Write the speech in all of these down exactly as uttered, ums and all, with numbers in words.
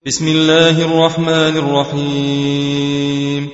بسم الله الرحمن الرحيم.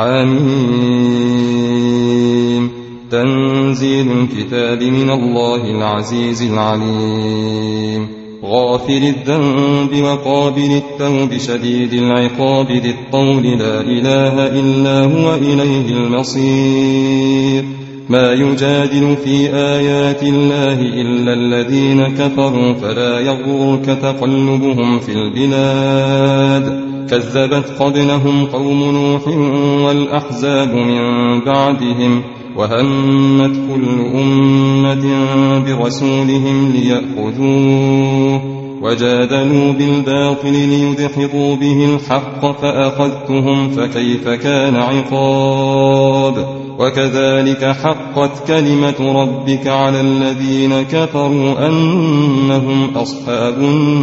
حميم. تنزيل الكتاب من الله العزيز العليم. غافر الذنب وقابل التوب شديد العقاب ذي الطول لا إله إلا هو إليه المصير. ما يجادل في آيات الله إلا الذين كفروا فلا يغرك تقلبهم في البلاد. كذبت قبلهم قوم نوح والأحزاب من بعدهم وهمت كل أمة برسولهم ليأخذوه وجادلوا بالباطل ليدحضوا به الحق فأخذتهم فكيف كان عقاب. وكذلك حقت كلمة ربك على الذين كفروا أنهم أصحاب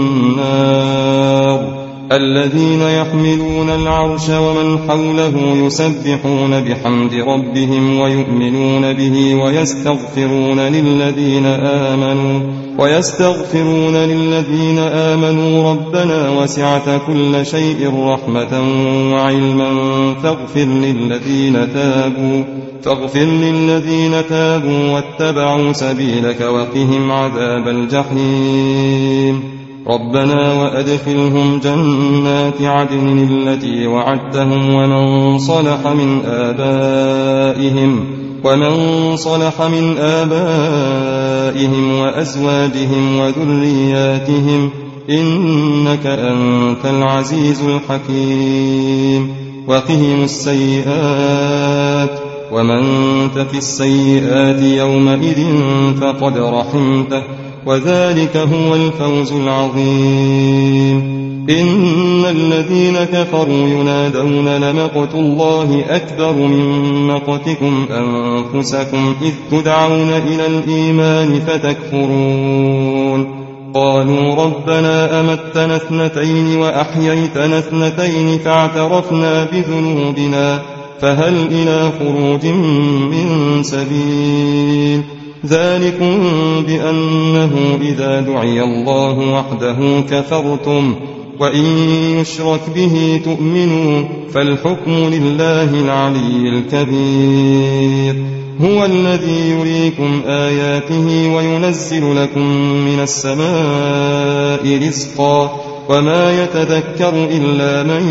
النار. الذين يحملون العرش ومن حوله يسبحون بحمد ربهم ويؤمنون به ويستغفرون للذين آمنوا ويستغفرون للذين آمنوا ربنا وسعت كل شيء رحمة وعلما فاغفر للذين تابوا فاغفر للذين تابوا واتبعوا سبيلك وقهم عذاب الجحيم. ربنا وأدخلهم جنات عدن التي وعدتهم ومن صلح من آبائهم ومن صلح من آبائهم وأزواجهم وذرياتهم إنك أنت العزيز الحكيم. وقهم السيئات ومن تق السيئات يومئذ فقد رحمته وذلك هو الفوز العظيم. إن الذين كفروا ينادون لمقت الله أكبر من مقتكم أنفسكم إذ تدعون إلى الإيمان فتكفرون. قالوا ربنا أمتنا اثنتين وأحييتنا اثنتين فاعترفنا بذنوبنا فهل إلى خروج من سبيل. ذلكم بأنه إذا دعي الله وحده كفرتم وإن يشرك به تؤمنوا فالحكم لله العلي الكبير. هو الذي يريكم آياته وينزل لكم من السماء رزقا وما يتذكر إلا من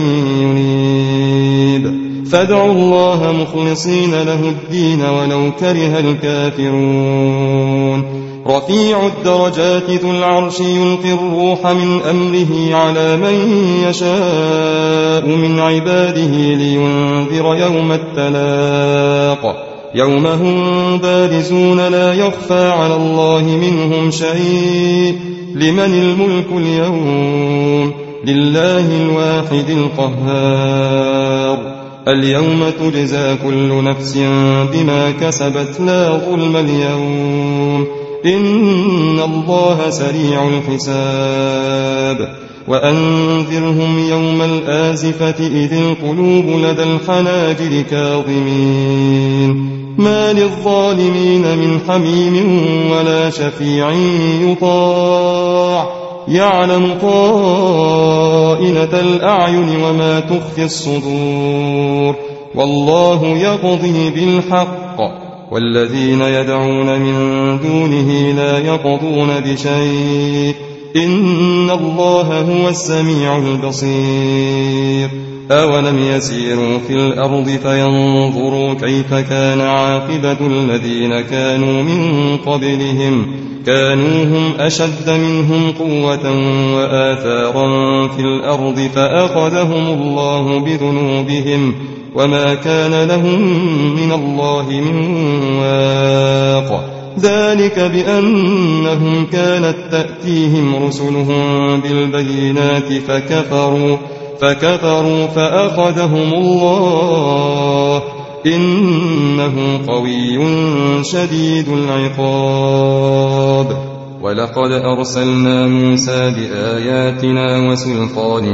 ينيب. فادعوا الله مخلصين له الدين ولو كره الكافرون. رفيع الدرجات ذو العرش يلقي الروح من أمره على من يشاء من عباده لينذر يوم التلاق يوم هم بارزون لا يخفى على الله منهم شيء. لمن الملك اليوم لله الواحد القهار. اليوم تجزى كل نفس بما كسبت لا ظلم اليوم إن الله سريع الحساب. وأنذرهم يوم الآزفة إذ القلوب لدى الحناجر كاظمين ما للظالمين من حميم ولا شفيع يطاع يعلم خائنة الأعين وما تخفي الصدور. والله يقضي بالحق والذين يدعون من دونه لا يقضون بشيء إن الله هو السميع البصير. أولم يسيروا في الأرض فينظروا كيف كان عاقبة الذين كانوا من قبلهم كانوا هم أشد منهم قوة وآثارا في الأرض فأخذهم الله بذنوبهم وما كان لهم من الله من واق. ذلك بأنهم كانت تأتيهم رسلهم بالبينات فكفروا فكفروا فأخذهم الله إنه قوي شديد العقاب. ولقد أرسلنا موسى بآياتنا وسلطان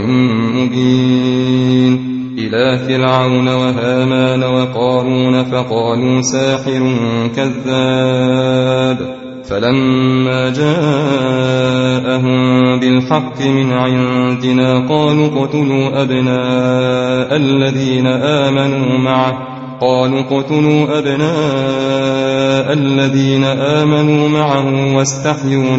مبين إلى فرعون وهامان وقارون فقالوا ساحر كذاب فلما جاءهم بالحق من عندنا قالوا اقتلوا أبناء الذين آمنوا معه قالوا اقتلوا أبناء الذين آمنوا معه واستحيوا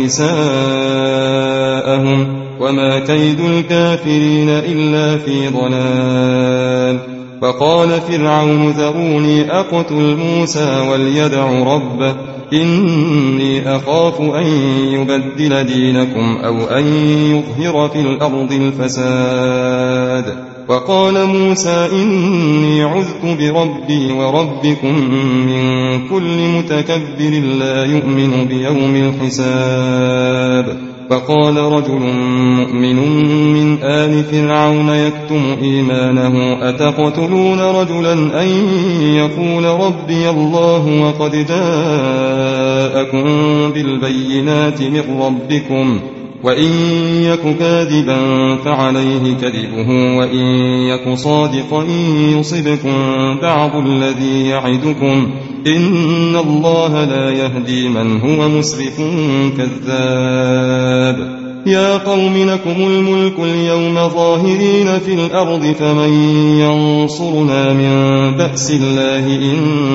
نساءهم وما كيد الكافرين إلا في ضلال. فقال فرعون ذروني أقتل موسى وليدع ربه إني أخاف أن يبدل دينكم أو أن يظهر في الأرض الفساد. وقال موسى إني عذت بربي وربكم من كل متكبر لا يؤمن بيوم الحساب. فقال رجل مؤمن من آل فرعون يكتم إيمانه أتقتلون رجلا أن يقول ربي الله وقد جاءكم بالبينات من ربكم وإن يك كاذبا فعليه كذبه وإن يك صادقا يصبكم بعض الذي يعدكم إن الله لا يهدي من هو مسرف كذاب. يا قوم لكم الملك اليوم ظاهرين في الأرض فمن ينصرنا من بأس الله إن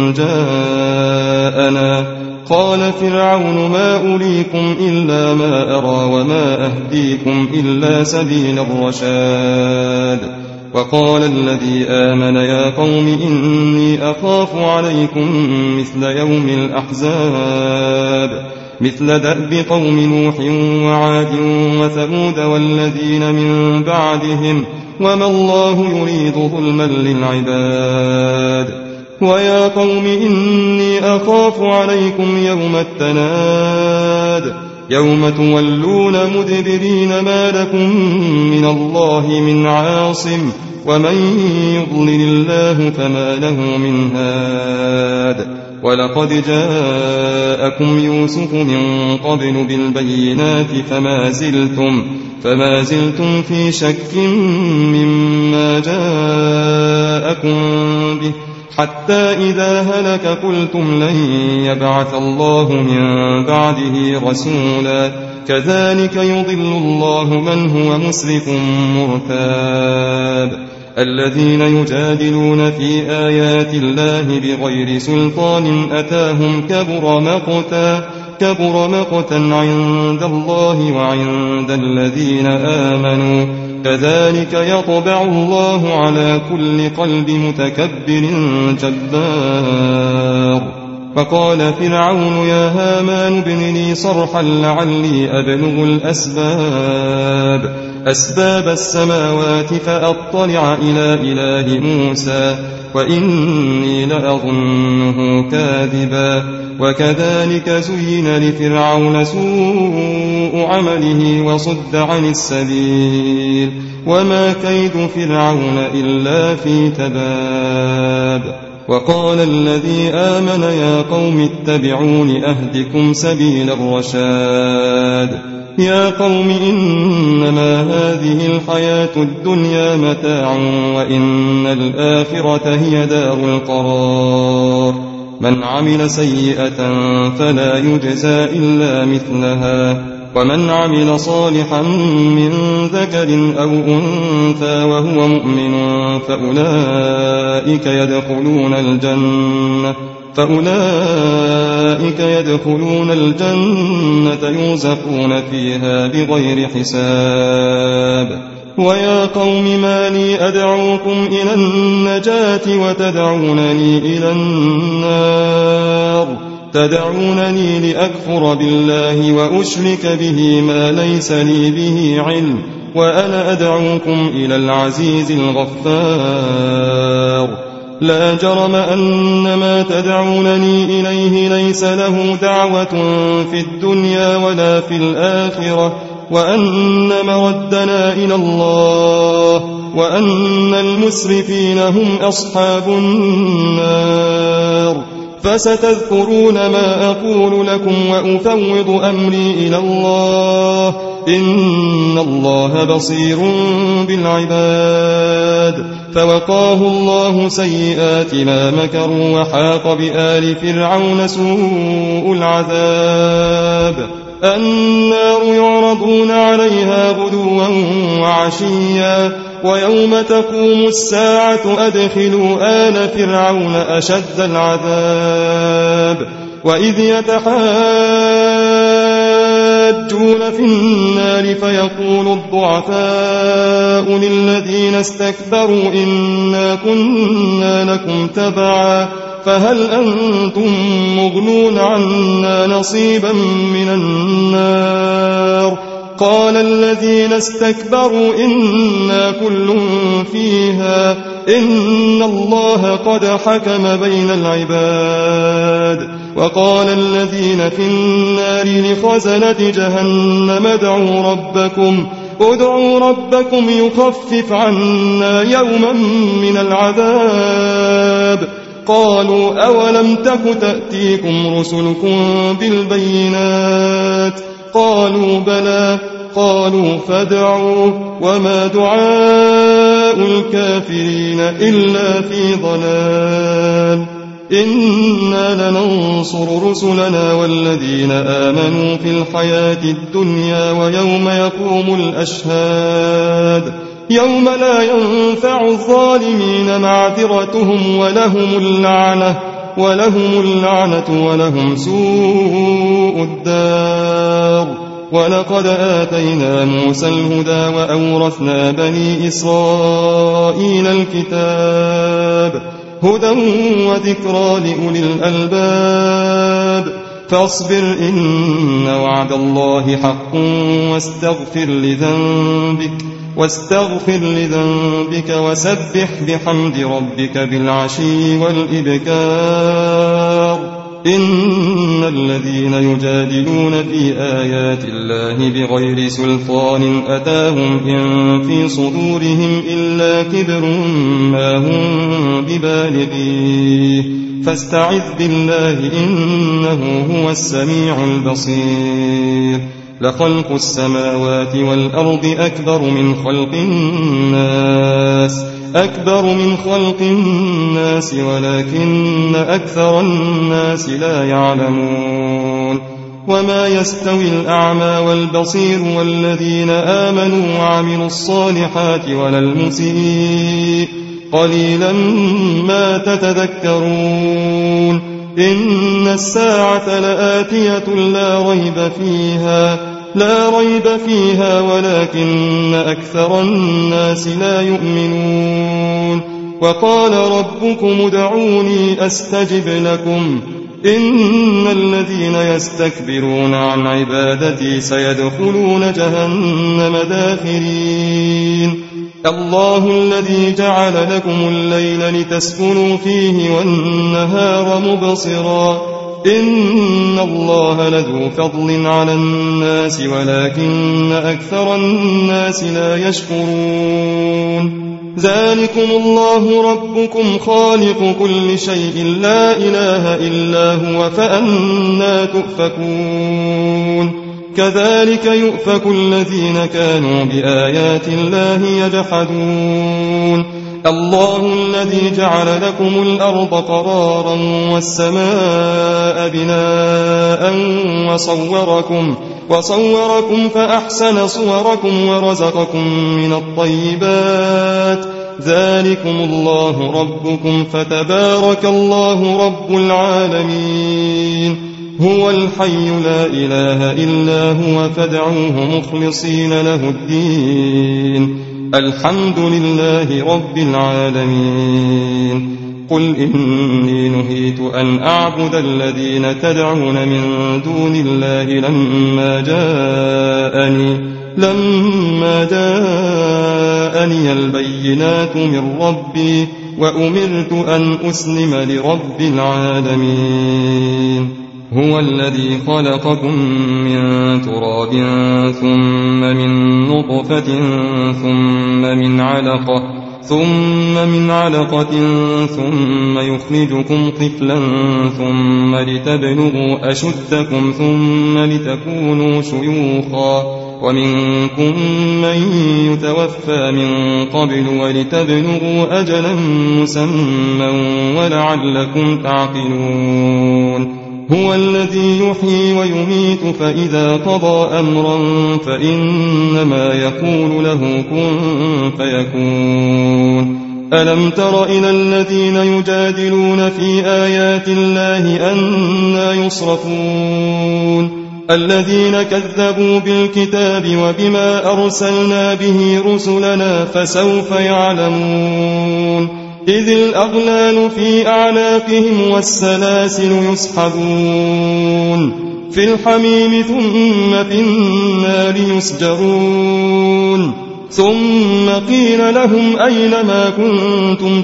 جاءنا. قال فرعون ما أريكم إلا ما أرى وما أهديكم إلا سبيل الرشاد. وقال الذي آمن يا قوم إني أخاف عليكم مثل يوم الأحزاب مثل دأب قوم نوح وعاد وثمود والذين من بعدهم وما الله يريد ظلما للعباد. ويا قوم إني أخاف عليكم يوم التناد يوم تولون مدبرين ما لكم من الله من عاصم ومن يضلل الله فما له من هاد. ولقد جاءكم يوسف من قبل بالبينات فما زلتم, فما زلتم في شك مما جاءكم به حتى إذا هلك قلتم لن يبعث الله من بعده رسولا كذلك يضل الله من هو مسرف مرتاب. الذين يجادلون في آيات الله بغير سلطان أتاهم كبر مقتا كبر مقتا عند الله وعند الذين آمنوا كذلك يطبع الله على كل قلب متكبر جبار. فقال فرعون يا هامان ابن لي صرحا لعلي أبلغ الأسباب أسباب السماوات فأطلع إلى إله موسى وإني لأظنه كاذبا. وكذلك زين لفرعون سوء عمله وصد عن السبيل وما كيد فرعون إلا في تباب. وقال الذي آمن يا قوم اتبعون أهدكم سبيل الرشاد. يا قوم إنما هذه الحياة الدنيا متاع وإن الآخرة هي دار القرار. من عمل سيئة فلا يجزى إلا مثلها ومن عمل صالحا من ذكر أو أنثى وهو مؤمن فأولئك يدخلون الجنة فأولئك يدخلون الجنة يرزقون فيها بغير حساب. ويا قوم ما لي أدعوكم إلى النجاة وتدعونني إلى النار تدعونني لأكفر بالله وأشرك به ما ليس لي به علم وأنا أدعوكم إلى العزيز الغفار. لا جرم أن ما تدعونني إليه ليس له دعوة في الدنيا ولا في الآخرة وأن مردنا إلى الله وأن المسرفين هم أصحاب النار. فستذكرون ما أقول لكم وأفوض أمري إلى الله إن الله بصير بالعباد فوقاه الله سيئات ما مكروا وحاق بآل فرعون سوء العذاب النار يعرضون عليها غدوا وعشيا ويوم تقوم الساعة أدخلوا آل فرعون أشد العذاب وإذ يتحاجون في النار فيقول الضعفاء للذين استكبروا إنا كنا لكم تبعا فهل أنتم مغنون عنا نصيبا من النار قال الذين استكبروا إنا كل فيها إن الله قد حكم بين العباد وقال الذين في النار لخزنة جهنم ادعوا ربكم ادعوا ربكم يخفف عنا يوما من العذاب قالوا أولم تك تأتيكم رسلكم بالبينات قالوا بلى قالوا فادعوا وما دعاء الكافرين إلا في ضلال إنا لننصر رسلنا والذين آمنوا في الحياة الدنيا ويوم يقوم الأشهاد يوم لا ينفع الظالمين معذرتهم ولهم اللعنة ولهم اللعنة ولهم سوء الدار ولقد آتينا موسى الهدى وأورثنا بني إسرائيل الكتاب هدى وذكرى لأولي الألباب فاصبر إن وعد الله حق واستغفر لذنبك واستغفر لذنبك وسبح بحمد ربك بالعشي والإبكار إن الذين يجادلون في آيات الله بغير سلطان أتاهم إن في صدورهم إلا كبر ما هم ببالغيه فاستعذ بالله إنه هو السميع البصير لخلق السماوات والأرض أكبر من خلق الناس أكبر من خلق الناس ولكن أكثر الناس لا يعلمون وما يستوي الأعمى والبصير والذين آمنوا وعملوا الصالحات ولا المسيء قليلا ما تتذكرون إن الساعة لآتية لا ريب فيها لا ريب فيها ولكن أكثر الناس لا يؤمنون وقال ربكم ادعوني أستجب لكم إن الذين يستكبرون عن عبادتي سيدخلون جهنم داخرين الله الذي جعل لكم الليل لتسكنوا فيه والنهار مبصرا إن الله لذو فضل على الناس ولكن أكثر الناس لا يشكرون ذلكم الله ربكم خالق كل شيء لا إله إلا هو فأنى تؤفكون كذلك يؤفك الذين كانوا بآيات الله يجحدون الله الذي جعل لكم الأرض قرارا والسماء بناء وصوركم وصوركم فأحسن صوركم ورزقكم من الطيبات ذلكم الله ربكم فتبارك الله رب العالمين هو الحي لا إله إلا هو فادعوه مخلصين له الدين الحمد لله رب العالمين قل إني نهيت أن أعبد الذين تدعون من دون الله لما جاءني لما جاءني البينات من ربي وأمرت أن أسلم لرب العالمين هو الذي خلقكم من تراب ثم من نطفة ثم من علقة ثم من علقة ثم يخرجكم طفلا ثم لتبلغوا أشدكم ثم لتكونوا شيوخا ومنكم من يتوفى من قبل ولتبلغوا أجلا مسمى ولعلكم تعقلون هو الذي يحيي ويميت فإذا قضى أمرا فإنما يقول له كن فيكون ألم تر إلى الذين يجادلون في آيات الله أنى يصرفون الذين كذبوا بالكتاب وبما أرسلنا به رسلنا فسوف يعلمون إذ الأغلال في أعناقهم والسلاسل يسحبون في الحميم ثم في النار يسجرون ثم قيل لهم أين ما كنتم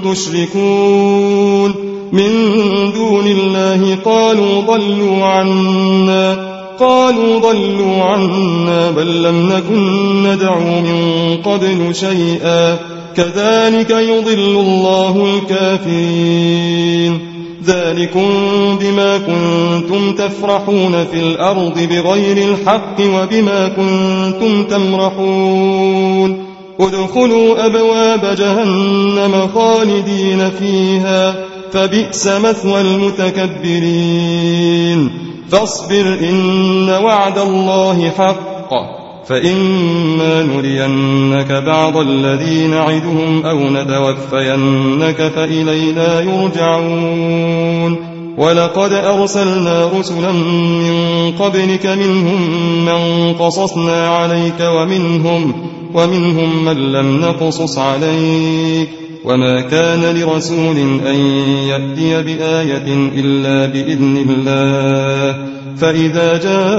تشركون من دون الله قالوا ضلوا عنا قالوا ضلوا عنا بل لم نكن ندعو من قبل شيئا كذلك يضل الله الكافرين ذلكم بما كنتم تفرحون في الأرض بغير الحق وبما كنتم تمرحون ادخلوا أبواب جهنم خالدين فيها فبئس مثوى المتكبرين فاصبر إن وعد الله حق فإما نرينك بعض الذي نعدهم أو نتوفينك فإلينا يرجعون ولقد أرسلنا رسلا من قبلك منهم من قصصنا عليك ومنهم, ومنهم من لم نقصص عليك وما كان لرسول أن يأتي بآية إلا بإذن الله فإذا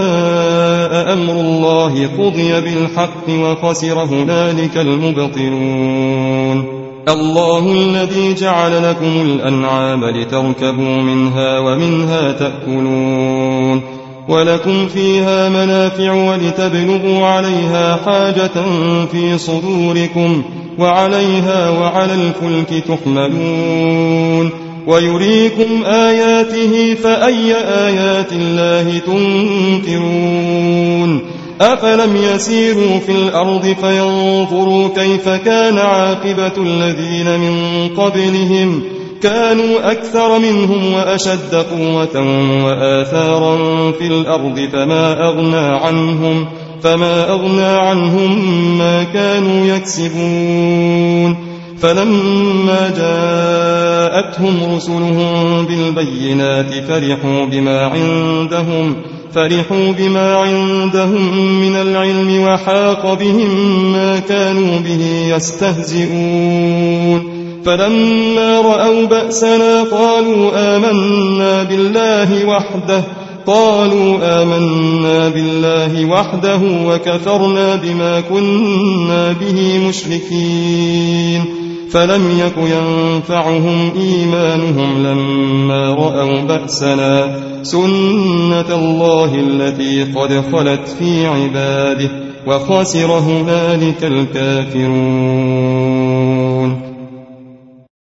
جاء أمر الله قضي بالحق وخسر هنالك المبطلون الله الذي جعل لكم الأنعام لتركبوا منها ومنها تأكلون ولكم فيها منافع ولتبلغوا عليها حاجة في صدوركم وعليها وعلى الفلك تحملون ويريكم آياته فأي آيات الله تنكرون أفلم يسيروا في الأرض فينظروا كيف كان عاقبة الذين من قبلهم كانوا أكثر منهم وأشد قوة وآثارا في الأرض فما أغنى عنهم فما أغنى عنهم ما كانوا يكسبون فلما جاءتهم رسلهم بالبينات فرحوا بما عندهم فرحوا بما عندهم من العلم وحاق بهم ما كانوا به يستهزئون فلما رأوا بأسنا قالوا آمنا بالله وحده قالوا آمنا بالله وحده وكفرنا بما كنا به مشركين فلم يك ينفعهم إيمانهم لما رأوا بأسنا سنة الله التي قد خلت في عباده وخسر هنالك الكافرون